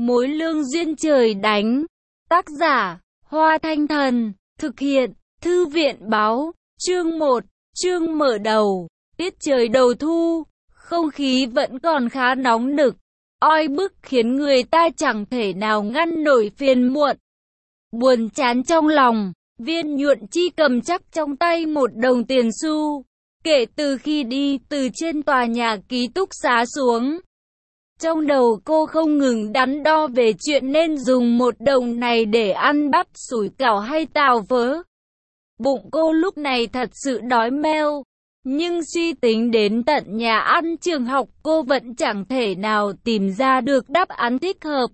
Mối lương duyên trời đánh. Tác giả, Hoa Thanh Thần. Thực hiện, Thư viện Báo. Chương 1, chương mở đầu. Tiết trời đầu thu, không khí vẫn còn khá nóng nực, oi bức khiến người ta chẳng thể nào ngăn nổi phiền muộn. Buồn chán trong lòng, Viên Nhuận Chi cầm chắc trong tay một đồng tiền xu. Kể từ khi đi từ trên tòa nhà ký túc xá xuống, trong đầu cô không ngừng đắn đo về chuyện nên dùng một đồng này để ăn bắp sủi cảo hay tàu vớ. Bụng cô lúc này thật sự đói meo, nhưng suy tính đến tận nhà ăn trường học cô vẫn chẳng thể nào tìm ra được đáp án thích hợp.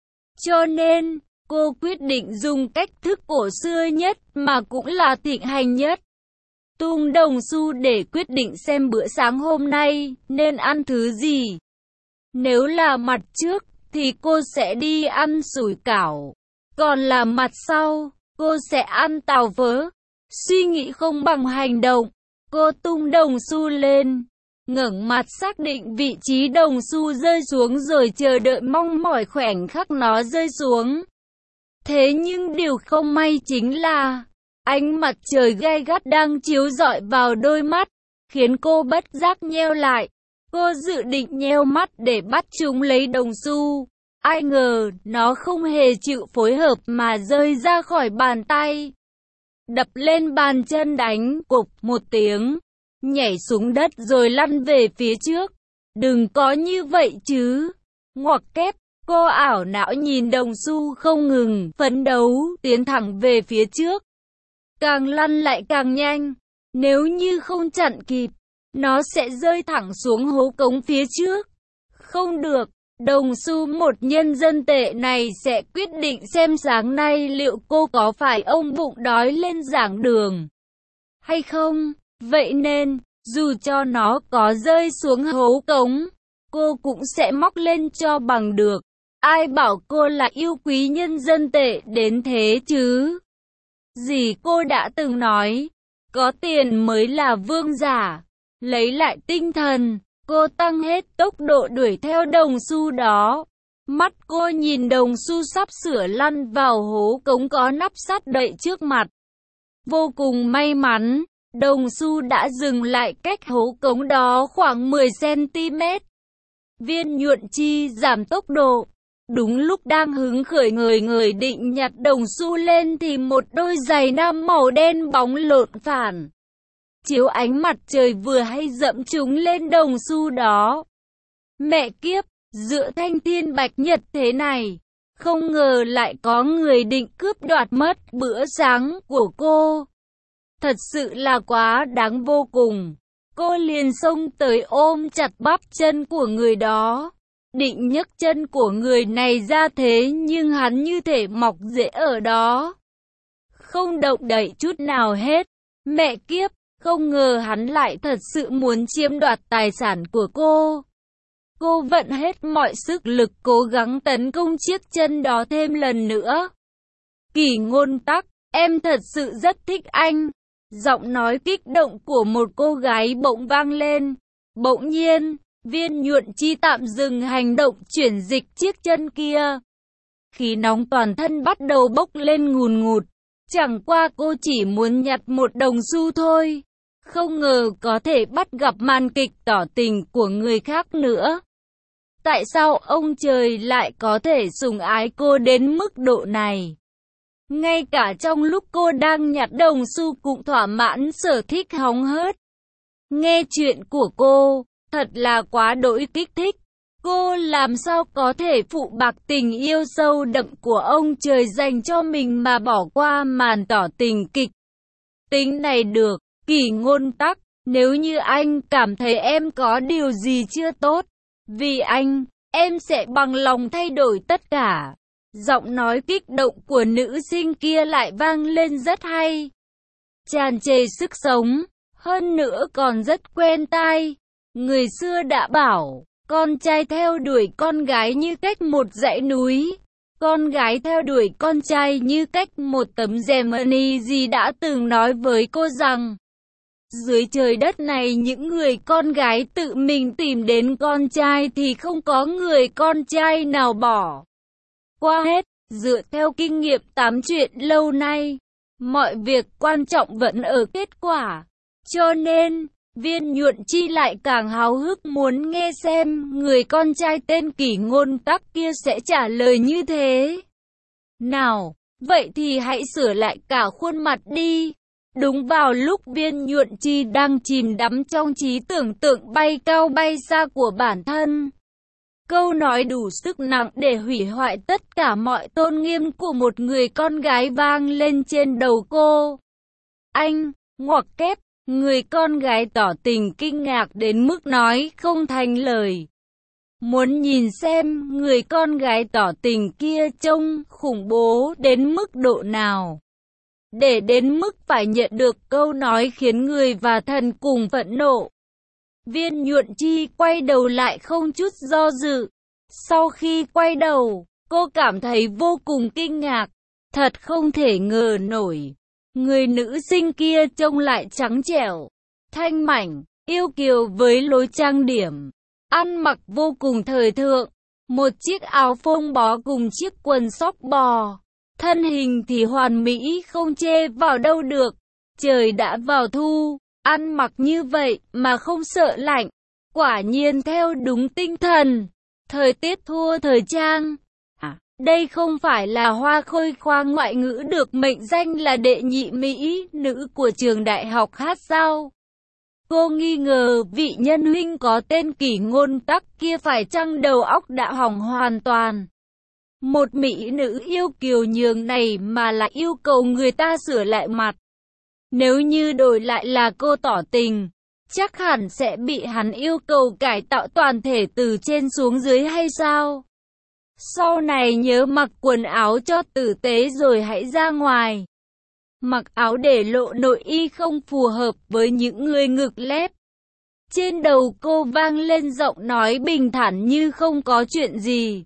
Cho nên, cô quyết định dùng cách thức cổ xưa nhất mà cũng là thịnh hành nhất. Tung đồng xu để quyết định xem bữa sáng hôm nay nên ăn thứ gì. Nếu là mặt trước thì cô sẽ đi ăn sủi cảo, còn là mặt sau, cô sẽ ăn tàu vớ. Suy nghĩ không bằng hành động, cô tung đồng xu lên, ngẩng mặt xác định vị trí đồng xu rơi xuống rồi chờ đợi mong mỏi khoảnh khắc nó rơi xuống. Thế nhưng điều không may chính là ánh mặt trời gay gắt đang chiếu rọi vào đôi mắt, khiến cô bất giác nheo lại. Cô dự định nheo mắt để bắt chúng lấy đồng xu. Ai ngờ, nó không hề chịu phối hợp mà rơi ra khỏi bàn tay. Đập lên bàn chân đánh cục một tiếng, nhảy xuống đất rồi lăn về phía trước. Đừng có như vậy chứ. Ngoặc kép, cô ảo não nhìn đồng xu không ngừng phấn đấu, tiến thẳng về phía trước. Càng lăn lại càng nhanh, nếu như không chặn kịp, nó sẽ rơi thẳng xuống hố cống phía trước. Không được, đồng xu một nhân dân tệ này sẽ quyết định xem sáng nay liệu cô có phải ôm bụng đói lên giảng đường hay không. Vậy nên, dù cho nó có rơi xuống hố cống, cô cũng sẽ móc lên cho bằng được. Ai bảo cô là yêu quý nhân dân tệ đến thế chứ? Dì cô đã từng nói, có tiền mới là vương giả. Lấy lại tinh thần, cô tăng hết tốc độ đuổi theo đồng xu đó. Mắt cô nhìn đồng xu sắp sửa lăn vào hố cống có nắp sắt đậy trước mặt. Vô cùng may mắn, đồng xu đã dừng lại cách hố cống đó khoảng 10 cm. Viên Nhuận Chi giảm tốc độ. Đúng lúc đang hứng khởi người định nhặt đồng xu lên thì một đôi giày nam màu đen bóng lộn phản chiếu ánh mặt trời vừa hay dẫm chúng lên đồng xu đó. Mẹ kiếp, giữa thanh thiên bạch nhật thế này, không ngờ lại có người định cướp đoạt mất bữa sáng của cô. Thật sự là quá đáng vô cùng. Cô liền xông tới ôm chặt bắp chân của người đó, định nhấc chân của người này ra thế nhưng hắn như thể mọc rễ ở đó, không động đậy chút nào hết. Mẹ kiếp, không ngờ hắn lại thật sự muốn chiếm đoạt tài sản của cô. Cô vận hết mọi sức lực cố gắng tấn công chiếc chân đó thêm lần nữa. Kỷ Ngôn Tắc, em thật sự rất thích anh. Giọng nói kích động của một cô gái bỗng vang lên. Bỗng nhiên, Viên Nhuận Chi tạm dừng hành động chuyển dịch chiếc chân kia. Khí nóng toàn thân bắt đầu bốc lên ngùn ngụt. Chẳng qua cô chỉ muốn nhặt một đồng xu thôi. Không ngờ có thể bắt gặp màn kịch tỏ tình của người khác nữa. Tại sao ông trời lại có thể sủng ái cô đến mức độ này? Ngay cả trong lúc cô đang nhặt đồng xu cũng thỏa mãn sở thích hóng hớt. Nghe chuyện của cô, thật là quá đỗi kích thích. Cô làm sao có thể phụ bạc tình yêu sâu đậm của ông trời dành cho mình mà bỏ qua màn tỏ tình kịch tính này được. Kỷ Ngôn Tắc, nếu như anh cảm thấy em có điều gì chưa tốt, vì anh, em sẽ bằng lòng thay đổi tất cả. Giọng nói kích động của nữ sinh kia lại vang lên rất hay, tràn trề sức sống, hơn nữa còn rất quen tai. Người xưa đã bảo, con trai theo đuổi con gái như cách một dãy núi, con gái theo đuổi con trai như cách một tấm rèm. Gì đã từng nói với cô rằng, dưới trời đất này những người con gái tự mình tìm đến con trai thì không có người con trai nào bỏ. Qua hết, dựa theo kinh nghiệm tám chuyện lâu nay, mọi việc quan trọng vẫn ở kết quả. Cho nên, Viên Nhuận Chi lại càng háo hức muốn nghe xem người con trai tên Kỷ Ngôn Tắc kia sẽ trả lời như thế nào. Vậy thì hãy sửa lại cả khuôn mặt đi. Đúng vào lúc Viên Nhuận Chi đang chìm đắm trong trí tưởng tượng bay cao bay xa của bản thân, câu nói đủ sức nặng để hủy hoại tất cả mọi tôn nghiêm của một người con gái vang lên trên đầu cô. Anh, ngoặc kép, người con gái tỏ tình kinh ngạc đến mức nói không thành lời. Muốn nhìn xem người con gái tỏ tình kia trông khủng bố đến mức độ nào, để đến mức phải nhận được câu nói khiến người và thần cùng phẫn nộ. Viên Nhuận Chi quay đầu lại không chút do dự. Sau khi quay đầu, cô cảm thấy vô cùng kinh ngạc. Thật không thể ngờ nổi. Người nữ sinh kia trông lại trắng trẻo, thanh mảnh, yêu kiều với lối trang điểm, ăn mặc vô cùng thời thượng. Một chiếc áo phông bó cùng chiếc quần sóc bò. Thân hình thì hoàn mỹ không chê vào đâu được. Trời đã vào thu, ăn mặc như vậy mà không sợ lạnh. Quả nhiên theo đúng tinh thần. Thời tiết thua thời trang. Đây không phải là Hoa Khôi khoa ngoại ngữ được mệnh danh là đệ nhị Mỹ nữ của trường đại học hát sao? Cô nghi ngờ vị nhân huynh có tên Kỷ Ngôn Tắc kia phải chăng đầu óc đã hỏng hoàn toàn. Một mỹ nữ yêu kiều nhường này mà lại yêu cầu người ta sửa lại mặt. Nếu như đổi lại là cô tỏ tình, chắc hẳn sẽ bị hắn yêu cầu cải tạo toàn thể từ trên xuống dưới hay sao? Sau này nhớ mặc quần áo cho tử tế rồi hãy ra ngoài. Mặc áo để lộ nội y không phù hợp với những người ngực lép. Trên đầu cô vang lên giọng nói bình thản như không có chuyện gì.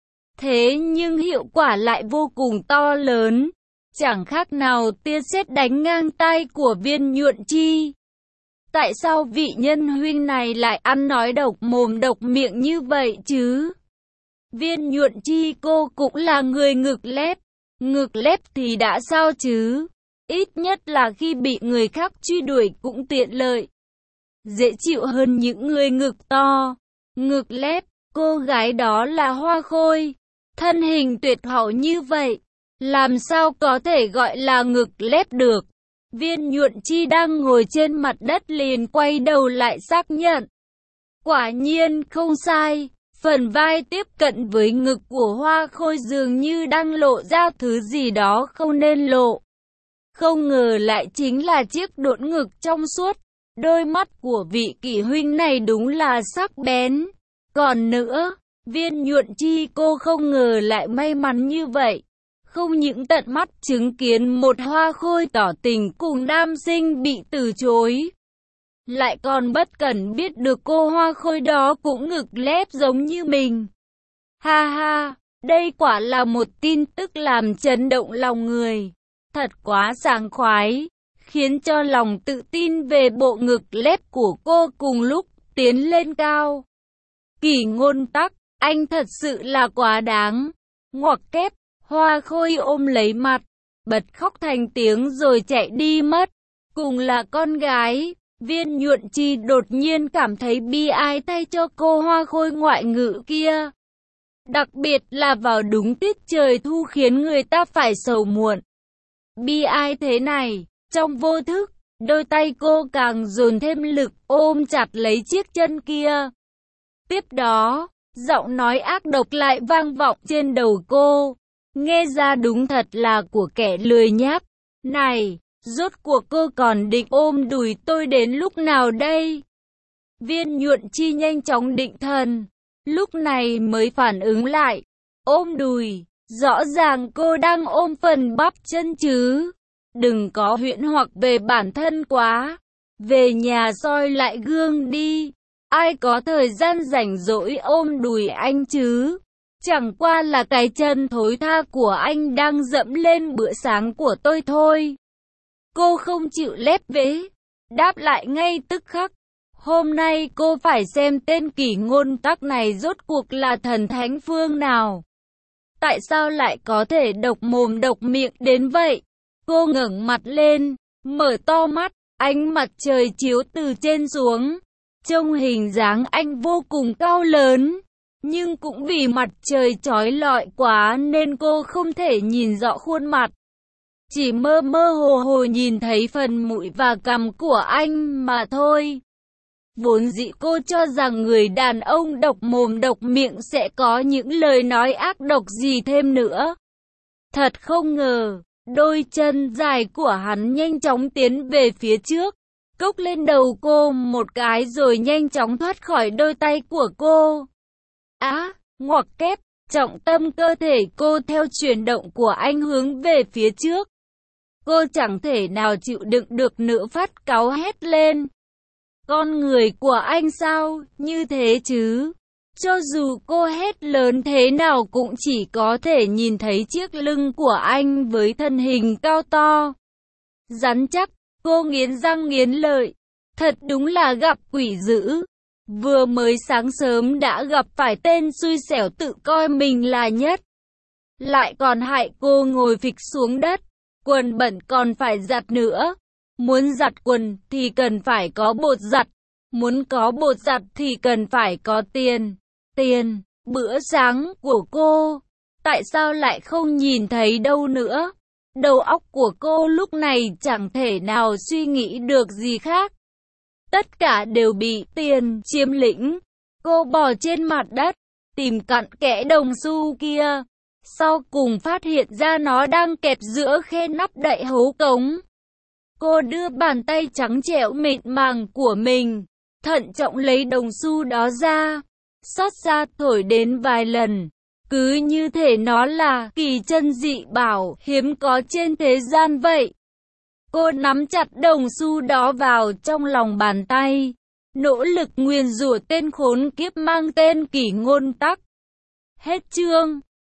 Thế nhưng hiệu quả lại vô cùng to lớn. Chẳng khác nào tia sét đánh ngang tai của Viên Nhuận Chi. Tại sao vị nhân huynh này lại ăn nói độc mồm độc miệng như vậy chứ? Viên Nhuận Chi cô cũng là người ngực lép. Ngực lép thì đã sao chứ? Ít nhất là khi bị người khác truy đuổi cũng tiện lợi. Dễ chịu hơn những người ngực to. Ngực lép, cô gái đó là Hoa Khôi. Thân hình tuyệt hậu như vậy, làm sao có thể gọi là ngực lép được? Viên Nhuận Chi đang ngồi trên mặt đất liền quay đầu lại xác nhận. Quả nhiên không sai, phần vai tiếp cận với ngực của Hoa Khôi dường như đang lộ ra thứ gì đó không nên lộ. Không ngờ lại chính là chiếc độn ngực trong suốt. Đôi mắt của vị Kỷ huynh này đúng là sắc bén. Còn nữa, Viên Nhuận Chi cô không ngờ lại may mắn như vậy. Không những tận mắt chứng kiến một Hoa Khôi tỏ tình cùng nam sinh bị từ chối, lại còn bất cẩn biết được cô Hoa Khôi đó cũng ngực lép giống như mình. Ha ha, đây quả là một tin tức làm chấn động lòng người. Thật quá sảng khoái, khiến cho lòng tự tin về bộ ngực lép của cô cùng lúc tiến lên cao. Kỷ Ngôn Tắc, anh thật sự là quá đáng. Ngoặc kép, Hoa Khôi ôm lấy mặt, bật khóc thành tiếng rồi chạy đi mất. Cùng là con gái, Viên Nhuận Chi đột nhiên cảm thấy bi ai thay cho cô Hoa Khôi ngoại ngữ kia. Đặc biệt là vào đúng tiết trời thu khiến người ta phải sầu muộn. Bi ai thế này, trong vô thức, đôi tay cô càng dồn thêm lực ôm chặt lấy chiếc chân kia. Tiếp đó, giọng nói ác độc lại vang vọng trên đầu cô. Nghe ra đúng thật là của kẻ lười nhác. Này, rốt cuộc cô còn định ôm đùi tôi đến lúc nào đây? Viên Nhuận Chi nhanh chóng định thần, lúc này mới phản ứng lại. Ôm đùi, rõ ràng cô đang ôm phần bắp chân chứ. Đừng có huyễn hoặc về bản thân quá. Về nhà soi lại gương đi. Ai có thời gian rảnh rỗi ôm đùi anh chứ? Chẳng qua là cái chân thối tha của anh đang dẫm lên bữa sáng của tôi thôi. Cô không chịu lép vế, đáp lại ngay tức khắc. Hôm nay cô phải xem tên Kỷ Ngôn Tắc này rốt cuộc là thần thánh phương nào. Tại sao lại có thể độc mồm độc miệng đến vậy? Cô ngẩng mặt lên, mở to mắt, ánh mặt trời chiếu từ trên xuống. Trông hình dáng anh vô cùng cao lớn, nhưng cũng vì mặt trời chói lọi quá nên cô không thể nhìn rõ khuôn mặt. Chỉ mơ mơ hồ hồ nhìn thấy phần mũi và cằm của anh mà thôi. Vốn dĩ cô cho rằng người đàn ông độc mồm độc miệng sẽ có những lời nói ác độc gì thêm nữa. Thật không ngờ, đôi chân dài của hắn nhanh chóng tiến về phía trước, cốc lên đầu cô một cái rồi nhanh chóng thoát khỏi đôi tay của cô. Ngoặc kép, trọng tâm cơ thể cô theo chuyển động của anh hướng về phía trước. Cô chẳng thể nào chịu đựng được nữa, phát cáu hét lên. Con người của anh sao, như thế chứ? Cho dù cô hét lớn thế nào cũng chỉ có thể nhìn thấy chiếc lưng của anh với thân hình cao to, rắn chắc. Cô nghiến răng nghiến lợi. Thật đúng là gặp quỷ dữ. Vừa mới sáng sớm đã gặp phải tên xui xẻo tự coi mình là nhất, lại còn hại cô ngồi phịch xuống đất. Quần bẩn còn phải giặt nữa. Muốn giặt quần thì cần phải có bột giặt. Muốn có bột giặt thì cần phải có tiền. Bữa sáng của cô, tại sao lại không nhìn thấy đâu nữa? Đầu óc của cô lúc này chẳng thể nào suy nghĩ được gì khác. Tất cả đều bị tiền chiếm lĩnh. Cô bò trên mặt đất, tìm cặn kẽ đồng xu kia. Sau cùng phát hiện ra nó đang kẹt giữa khe nắp đậy hố cống. Cô đưa bàn tay trắng trẻo mịn màng của mình, thận trọng lấy đồng xu đó ra, xót xa thổi đến vài lần. Cứ như thể nó là kỳ chân dị bảo hiếm có trên thế gian vậy. Cô nắm chặt đồng xu đó vào trong lòng bàn tay, nỗ lực nguyền rủa tên khốn kiếp mang tên Kỷ Ngôn Tắc. Hết chương.